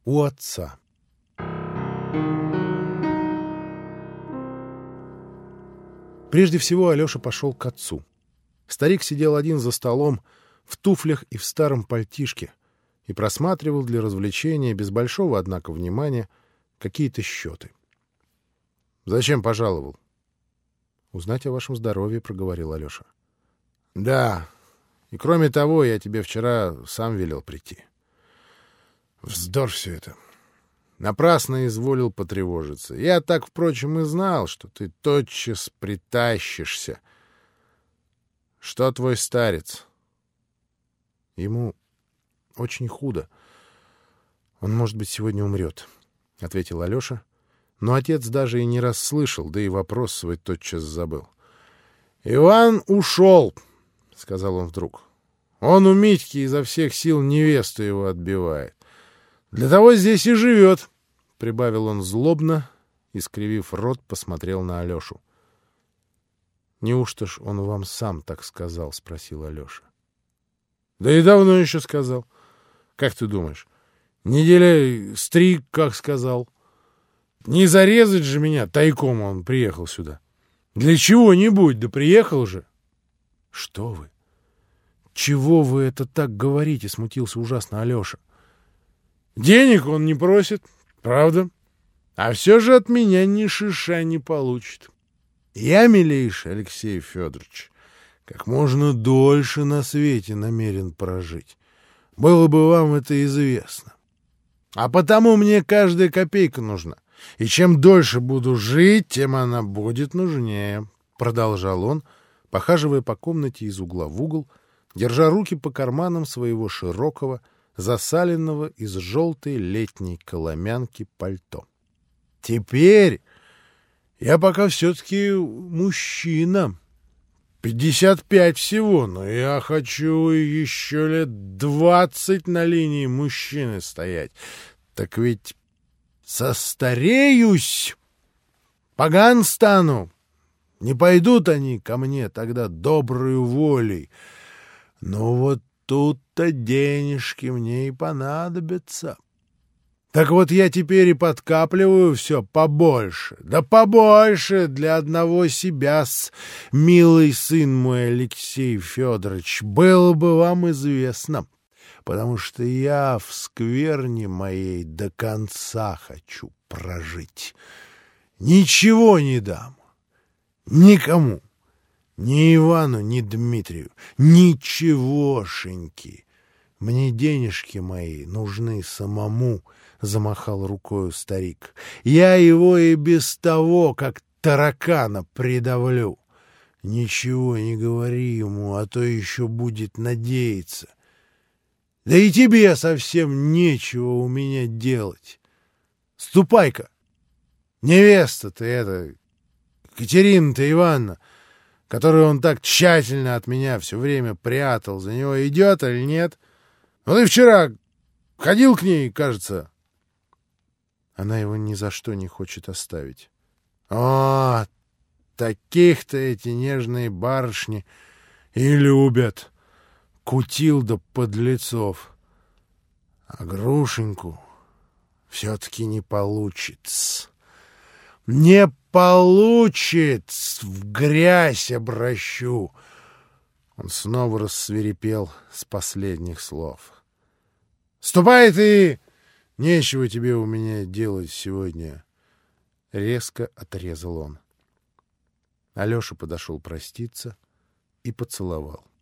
у отца. Прежде всего Алеша пошел к отцу. Старик сидел один за столом, в туфлях и в старом пальтишке, и просматривал для развлечения, без большого, однако, внимания, какие-то счеты. — Зачем пожаловал? — Узнать о вашем здоровье, — проговорил Алеша. — Да, и кроме того, я тебе вчера сам велел прийти. Вздор все это. Напрасно изволил потревожиться. Я так, впрочем, и знал, что ты тотчас притащишься. Что твой старец? Ему очень худо. Он, может быть, сегодня умрет, — ответил Алеша. Но отец даже и не расслышал, да и вопрос свой тотчас забыл. — Иван ушел, — сказал он вдруг. — Он у Митьки изо всех сил невесту его отбивает. Для того здесь и живет, — прибавил он злобно, и, скривив рот, посмотрел на Алешу. — Неужто ж он вам сам так сказал? — спросил Алеша. — Да и давно еще сказал. Как ты думаешь? Неделя стриг, как сказал. Не зарезать же меня, тайком он приехал сюда. Для чего-нибудь, да приехал же. — Что вы? Чего вы это так говорите? — смутился ужасно Алеша. — Денег он не просит, правда, а все же от меня ни шиша не получит. Я, милейший Алексей Федорович, как можно дольше на свете намерен прожить. Было бы вам это известно. А потому мне каждая копейка нужна. И чем дольше буду жить, тем она будет нужнее, — продолжал он, похаживая по комнате из угла в угол, держа руки по карманам своего широкого, засаленного из желтой летней коломянки пальто. Теперь я пока все-таки мужчина. 55 всего, но я хочу еще лет 20 на линии мужчины стоять. Так ведь состареюсь, поган стану. Не пойдут они ко мне тогда доброю волей. Но вот тут-то денежки мне и понадобятся. Так вот я теперь и подкапливаю все побольше, да побольше для одного себя-с, милый сын мой Алексей Федорович, было бы вам известно, потому что я в скверне моей до конца хочу прожить. Ничего не дам, никому, ни Ивану, ни Дмитрию, ничегошеньки. Мне денежки мои нужны самому, — замахал рукою старик. Я его и без того, как таракана, придавлю. Ничего не говори ему, а то еще будет надеяться. Да и тебе совсем нечего у меня делать. Ступай-ка. Невеста ты эта, Катерина-то Ивановна, которую он так тщательно от меня все время прятал, за него идет или нет? Ну ты вчера ходил к ней, кажется. Она его ни за что не хочет оставить. О, таких-то эти нежные барышни и любят. Кутил да подлецов. А Грушеньку все-таки не получится. Не получится, в грязь обращу. Он снова рассвирепел с последних слов. Ступай ты! Нечего тебе у меня делать сегодня. Резко отрезал он. Алеша подошел проститься и поцеловал.